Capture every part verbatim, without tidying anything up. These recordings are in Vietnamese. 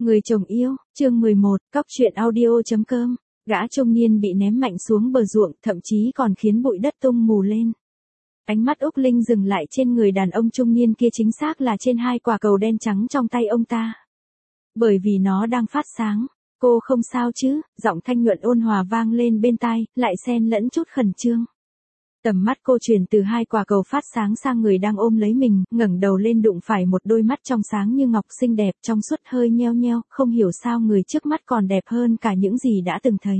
Người chồng yêu, chương mười một, cóc truyện audio.com, gã trung niên bị ném mạnh xuống bờ ruộng, thậm chí còn khiến bụi đất tung mù lên. Ánh mắt Úc Linh dừng lại trên người đàn ông trung niên kia, chính xác là trên hai quả cầu đen trắng trong tay ông ta. Bởi vì nó đang phát sáng. Cô không sao chứ? Giọng thanh nhuận ôn hòa vang lên bên tai, lại xen lẫn chút khẩn trương. Tầm mắt cô chuyển từ hai quả cầu phát sáng sang người đang ôm lấy mình, ngẩng đầu lên đụng phải một đôi mắt trong sáng như ngọc xinh đẹp, trong suốt hơi nheo nheo, không hiểu sao người trước mắt còn đẹp hơn cả những gì đã từng thấy.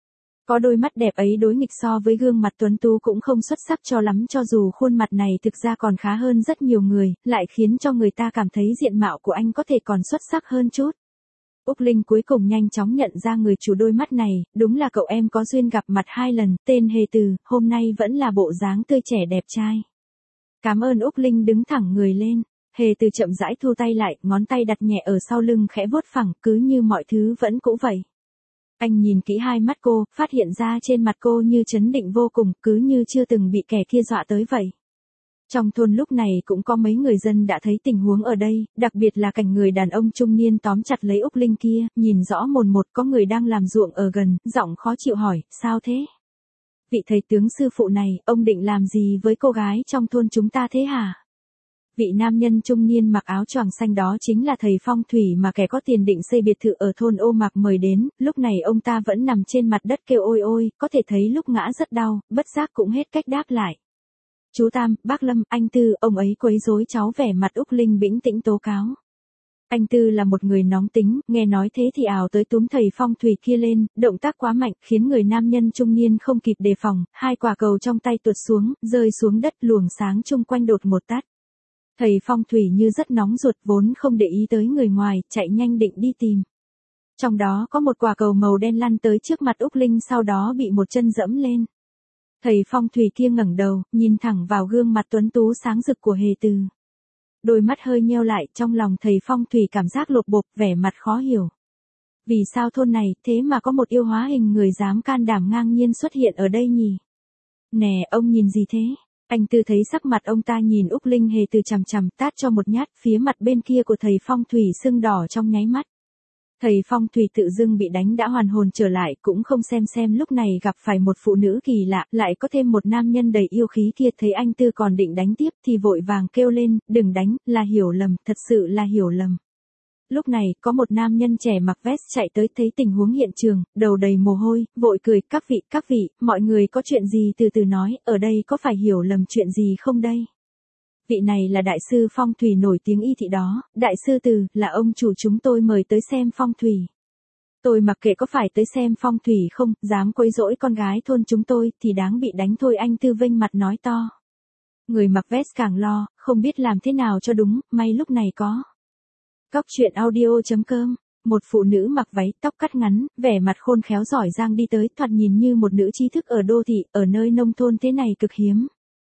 Có đôi mắt đẹp ấy đối nghịch so với gương mặt tuấn tú cũng không xuất sắc cho lắm, cho dù khuôn mặt này thực ra còn khá hơn rất nhiều người, lại khiến cho người ta cảm thấy diện mạo của anh có thể còn xuất sắc hơn chút. Úc Linh cuối cùng nhanh chóng nhận ra người chủ đôi mắt này, đúng là cậu em có duyên gặp mặt hai lần, tên Hề Từ, hôm nay vẫn là bộ dáng tươi trẻ đẹp trai. Cảm ơn. Úc Linh đứng thẳng người lên, Hề Từ chậm rãi thu tay lại, ngón tay đặt nhẹ ở sau lưng khẽ vuốt phẳng, cứ như mọi thứ vẫn cũ vậy. Anh nhìn kỹ hai mắt cô, phát hiện ra trên mặt cô như trấn định vô cùng, cứ như chưa từng bị kẻ kia dọa tới vậy. Trong thôn lúc này cũng có mấy người dân đã thấy tình huống ở đây, đặc biệt là cảnh người đàn ông trung niên tóm chặt lấy Úc Linh kia, nhìn rõ mồn một có người đang làm ruộng ở gần, giọng khó chịu hỏi, sao thế? Vị thầy tướng sư phụ này, ông định làm gì với cô gái trong thôn chúng ta thế hả? Vị nam nhân trung niên mặc áo choàng xanh đó chính là thầy phong thủy mà kẻ có tiền định xây biệt thự ở thôn Ô Mạc mời đến, lúc này ông ta vẫn nằm trên mặt đất kêu ôi ôi, có thể thấy lúc ngã rất đau, bất giác cũng hết cách đáp lại. Chú Tam, bác Lâm, anh Tư, ông ấy quấy rối cháu. Vẻ mặt Úc Linh bĩnh tĩnh tố cáo. Anh Tư là một người nóng tính, nghe nói thế thì ào tới túm thầy phong thủy kia lên, động tác quá mạnh, khiến người nam nhân trung niên không kịp đề phòng, hai quả cầu trong tay tuột xuống, rơi xuống đất, luồng sáng chung quanh đột một tắt. Thầy phong thủy như rất nóng ruột, vốn không để ý tới người ngoài, chạy nhanh định đi tìm. Trong đó có một quả cầu màu đen lăn tới trước mặt Úc Linh, sau đó bị một chân dẫm lên. Thầy phong thủy kia ngẩng đầu, nhìn thẳng vào gương mặt tuấn tú sáng rực của Hề Từ. Đôi mắt hơi nheo lại, trong lòng thầy phong thủy cảm giác lột bột, vẻ mặt khó hiểu. Vì sao thôn này, thế mà có một yêu hóa hình người dám can đảm ngang nhiên xuất hiện ở đây nhỉ? Nè, ông nhìn gì thế? Anh Tư thấy sắc mặt ông ta nhìn Úc Linh Hề Từ chằm chằm, tát cho một nhát, phía mặt bên kia của thầy phong thủy sưng đỏ trong nháy mắt. Thầy phong thủy tự dưng bị đánh đã hoàn hồn trở lại, cũng không xem xem lúc này gặp phải một phụ nữ kỳ lạ, lại có thêm một nam nhân đầy yêu khí kia. Thấy anh Tư còn định đánh tiếp thì vội vàng kêu lên, đừng đánh, là hiểu lầm, thật sự là hiểu lầm. Lúc này, có một nam nhân trẻ mặc vest chạy tới, thấy tình huống hiện trường, đầu đầy mồ hôi, vội cười, các vị, các vị, mọi người có chuyện gì từ từ nói, ở đây có phải hiểu lầm chuyện gì không đây? Vị này là đại sư phong thủy nổi tiếng Y Thị đó, đại sư Từ, là ông chủ chúng tôi mời tới xem phong thủy. Tôi mặc kệ có phải tới xem phong thủy không, dám quấy rỗi con gái thôn chúng tôi, thì đáng bị đánh thôi. Anh Tư vênh mặt nói to. Người mặc vest càng lo, không biết làm thế nào cho đúng, may lúc này có. Cóc truyện audio.com, một phụ nữ mặc váy, tóc cắt ngắn, vẻ mặt khôn khéo giỏi giang đi tới, thoạt nhìn như một nữ trí thức ở đô thị, ở nơi nông thôn thế này cực hiếm.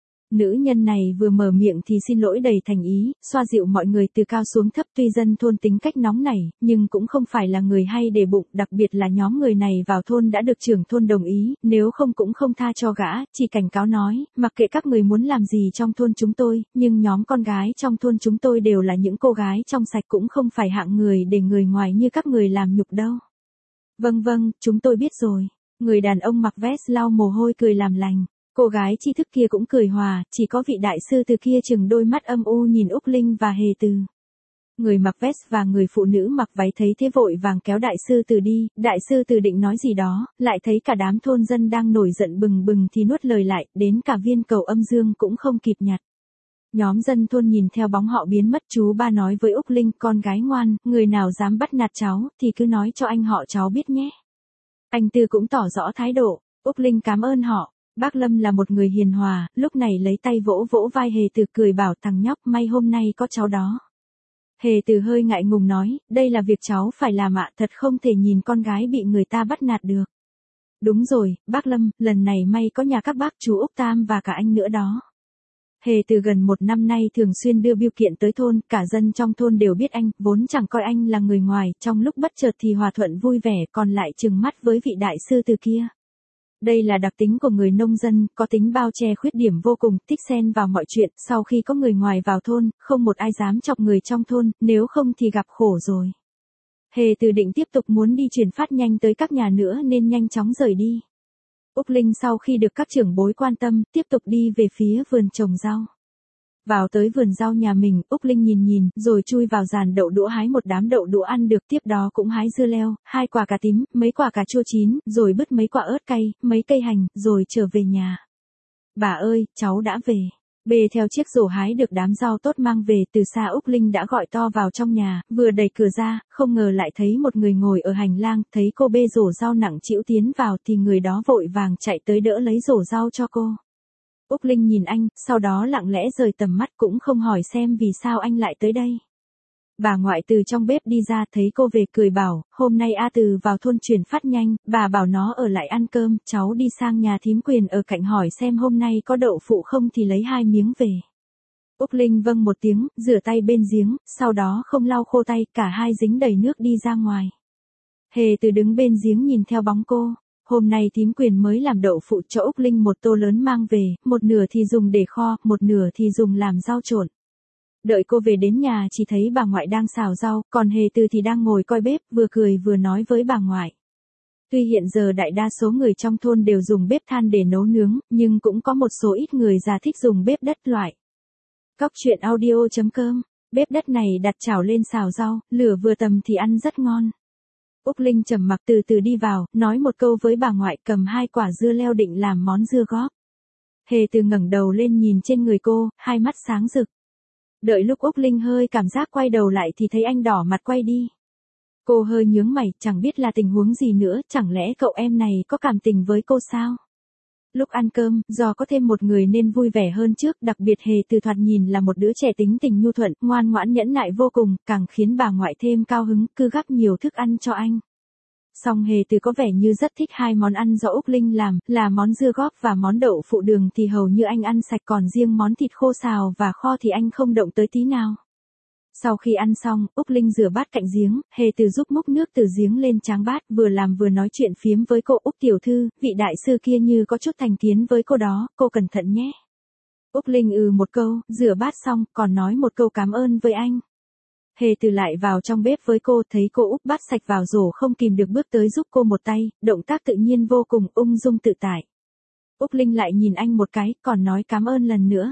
Nữ nhân này vừa mở miệng thì xin lỗi đầy thành ý, xoa dịu mọi người từ cao xuống thấp. Tuy dân thôn tính cách nóng nảy, nhưng cũng không phải là người hay để bụng, đặc biệt là nhóm người này vào thôn đã được trưởng thôn đồng ý, nếu không cũng không tha cho gã, chỉ cảnh cáo nói, mặc kệ các người muốn làm gì trong thôn chúng tôi, nhưng nhóm con gái trong thôn chúng tôi đều là những cô gái trong sạch, cũng không phải hạng người để người ngoài như các người làm nhục đâu. Vâng vâng, chúng tôi biết rồi. Người đàn ông mặc vest lau mồ hôi cười làm lành. Cô gái tri thức kia cũng cười hòa, chỉ có vị đại sư Từ kia chừng đôi mắt âm u nhìn Úc Linh và Hề Từ. Người mặc vest và người phụ nữ mặc váy thấy thế vội vàng kéo đại sư Từ đi, đại sư Từ định nói gì đó, lại thấy cả đám thôn dân đang nổi giận bừng bừng thì nuốt lời lại, đến cả viên cầu âm dương cũng không kịp nhặt. Nhóm dân thôn nhìn theo bóng họ biến mất. Chú ba nói với Úc Linh, con gái ngoan, người nào dám bắt nạt cháu, thì cứ nói cho anh họ cháu biết nhé. Anh Tư cũng tỏ rõ thái độ. Úc Linh cảm ơn họ. Bác Lâm là một người hiền hòa, lúc này lấy tay vỗ vỗ vai Hề Từ cười bảo, thằng nhóc, may hôm nay có cháu đó. Hề Từ hơi ngại ngùng nói, đây là việc cháu phải làm ạ, thật không thể nhìn con gái bị người ta bắt nạt được. Đúng rồi, bác Lâm, lần này may có nhà các bác chú Úc Tam và cả anh nữa đó. Hề Từ gần một năm nay thường xuyên đưa bưu kiện tới thôn, cả dân trong thôn đều biết anh, vốn chẳng coi anh là người ngoài, trong lúc bất chợt thì hòa thuận vui vẻ, còn lại trừng mắt với vị đại sư Từ kia. Đây là đặc tính của người nông dân, có tính bao che khuyết điểm vô cùng, thích xen vào mọi chuyện. Sau khi có người ngoài vào thôn, không một ai dám chọc người trong thôn, nếu không thì gặp khổ rồi. Hề Từ định tiếp tục muốn đi chuyển phát nhanh tới các nhà nữa nên nhanh chóng rời đi. Úc Linh sau khi được các trưởng bối quan tâm, tiếp tục đi về phía vườn trồng rau. Vào tới vườn rau nhà mình, Úc Linh nhìn nhìn, rồi chui vào giàn đậu đũa hái một đám đậu đũa ăn được, tiếp đó cũng hái dưa leo, hai quả cà tím, mấy quả cà chua chín, rồi bứt mấy quả ớt cay, mấy cây hành, rồi trở về nhà. Bà ơi, cháu đã về. Bê theo chiếc rổ hái được đám rau tốt mang về, từ xa Úc Linh đã gọi to vào trong nhà, vừa đẩy cửa ra, không ngờ lại thấy một người ngồi ở hành lang, thấy cô bê rổ rau nặng trĩu tiến vào thì người đó vội vàng chạy tới đỡ lấy rổ rau cho cô. Úc Linh nhìn anh, sau đó lặng lẽ rời tầm mắt cũng không hỏi xem vì sao anh lại tới đây. Bà ngoại từ trong bếp đi ra thấy cô về cười bảo, hôm nay A Từ vào thôn chuyển phát nhanh, bà bảo nó ở lại ăn cơm, cháu đi sang nhà thím Quyền ở cạnh hỏi xem hôm nay có đậu phụ không thì lấy hai miếng về. Úc Linh vâng một tiếng, rửa tay bên giếng, sau đó không lau khô tay, cả hai dính đầy nước đi ra ngoài. Hề Từ đứng bên giếng nhìn theo bóng cô. Hôm nay thím Quyền mới làm đậu phụ cho Úc Linh một tô lớn mang về, một nửa thì dùng để kho, một nửa thì dùng làm rau trộn. Đợi cô về đến nhà chỉ thấy bà ngoại đang xào rau, còn Hề Từ thì đang ngồi coi bếp, vừa cười vừa nói với bà ngoại. Tuy hiện giờ đại đa số người trong thôn đều dùng bếp than để nấu nướng, nhưng cũng có một số ít người già thích dùng bếp đất loại. Cóc truyện audio chấm com, bếp đất này đặt chảo lên xào rau, lửa vừa tầm thì ăn rất ngon. Úc Linh trầm mặc từ từ đi vào, nói một câu với bà ngoại, cầm hai quả dưa leo định làm món dưa góp. Hề Từ ngẩng đầu lên nhìn trên người cô, hai mắt sáng rực. Đợi lúc Úc Linh hơi cảm giác quay đầu lại thì thấy anh đỏ mặt quay đi. Cô hơi nhướng mày, chẳng biết là tình huống gì nữa, chẳng lẽ cậu em này có cảm tình với cô sao? Lúc ăn cơm, do có thêm một người nên vui vẻ hơn trước, đặc biệt Hề Từ thoạt nhìn là một đứa trẻ tính tình nhu thuận, ngoan ngoãn nhẫn nại vô cùng, càng khiến bà ngoại thêm cao hứng, cứ gắp nhiều thức ăn cho anh. Song Hề Từ có vẻ như rất thích hai món ăn do Úc Linh làm, là món dưa góp và món đậu phụ đường thì hầu như anh ăn sạch, còn riêng món thịt khô xào và kho thì anh không động tới tí nào. Sau khi ăn xong, Úc Linh rửa bát cạnh giếng, Hề Từ giúp múc nước từ giếng lên tráng bát, vừa làm vừa nói chuyện phiếm với cô. Úc tiểu thư, vị đại sư kia như có chút thành kiến với cô đó, cô cẩn thận nhé. Úc Linh ừ một câu, rửa bát xong, còn nói một câu cảm ơn với anh. Hề Từ lại vào trong bếp với cô, thấy cô úp bát sạch vào rổ không kìm được bước tới giúp cô một tay, động tác tự nhiên vô cùng, ung dung tự tại. Úc Linh lại nhìn anh một cái, còn nói cảm ơn lần nữa.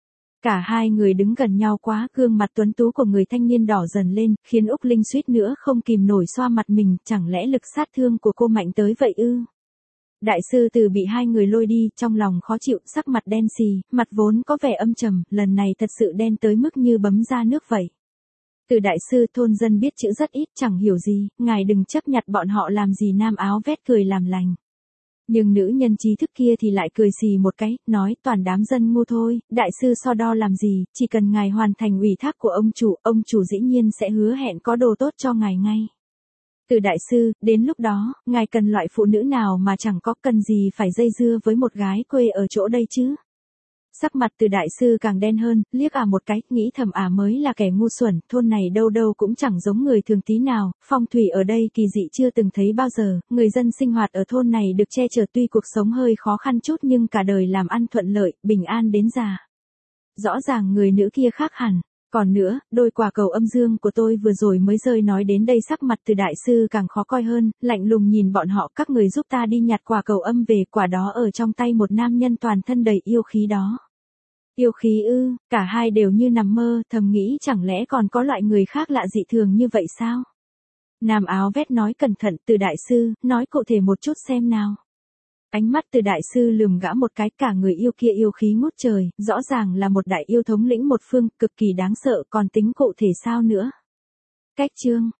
Cả hai người đứng gần nhau quá, gương mặt tuấn tú của người thanh niên đỏ dần lên, khiến Úc Linh suýt nữa không kìm nổi xoa mặt mình, chẳng lẽ lực sát thương của cô mạnh tới vậy ư? Đại sư Từ bị hai người lôi đi, trong lòng khó chịu, sắc mặt đen xì, mặt vốn có vẻ âm trầm, lần này thật sự đen tới mức như bấm ra nước vậy. Từ đại sư, thôn dân biết chữ rất ít, chẳng hiểu gì, ngài đừng chấp nhặt bọn họ làm gì. Nam áo vét cười làm lành. Nhưng nữ nhân trí thức kia thì lại cười xì một cái, nói toàn đám dân ngu thôi, đại sư so đo làm gì, chỉ cần ngài hoàn thành ủy thác của ông chủ, ông chủ dĩ nhiên sẽ hứa hẹn có đồ tốt cho ngài ngay. Từ đại sư, đến lúc đó, ngài cần loại phụ nữ nào mà chẳng có, cần gì phải dây dưa với một gái quê ở chỗ đây chứ? Sắc mặt Từ đại sư càng đen hơn, liếc à một cái, nghĩ thầm à mới là kẻ ngu xuẩn, thôn này đâu đâu cũng chẳng giống người thường tí nào, phong thủy ở đây kỳ dị chưa từng thấy bao giờ, người dân sinh hoạt ở thôn này được che chở, tuy cuộc sống hơi khó khăn chút nhưng cả đời làm ăn thuận lợi, bình an đến già. Rõ ràng người nữ kia khác hẳn. Còn nữa, đôi quả cầu âm dương của tôi vừa rồi mới rơi. Nói đến đây sắc mặt Từ đại sư càng khó coi hơn, lạnh lùng nhìn bọn họ, các người giúp ta đi nhặt quả cầu âm về, quả đó ở trong tay một nam nhân toàn thân đầy yêu khí đó. Yêu khí ư? Cả hai đều như nằm mơ, thầm nghĩ chẳng lẽ còn có loại người khác lạ dị thường như vậy sao? Nam áo vét nói cẩn thận, Từ đại sư, nói cụ thể một chút xem nào. Ánh mắt Từ đại sư lườm gã một cái, cả người yêu kia yêu khí ngút trời, rõ ràng là một đại yêu thống lĩnh một phương, cực kỳ đáng sợ, còn tính cụ thể sao nữa? Cách chương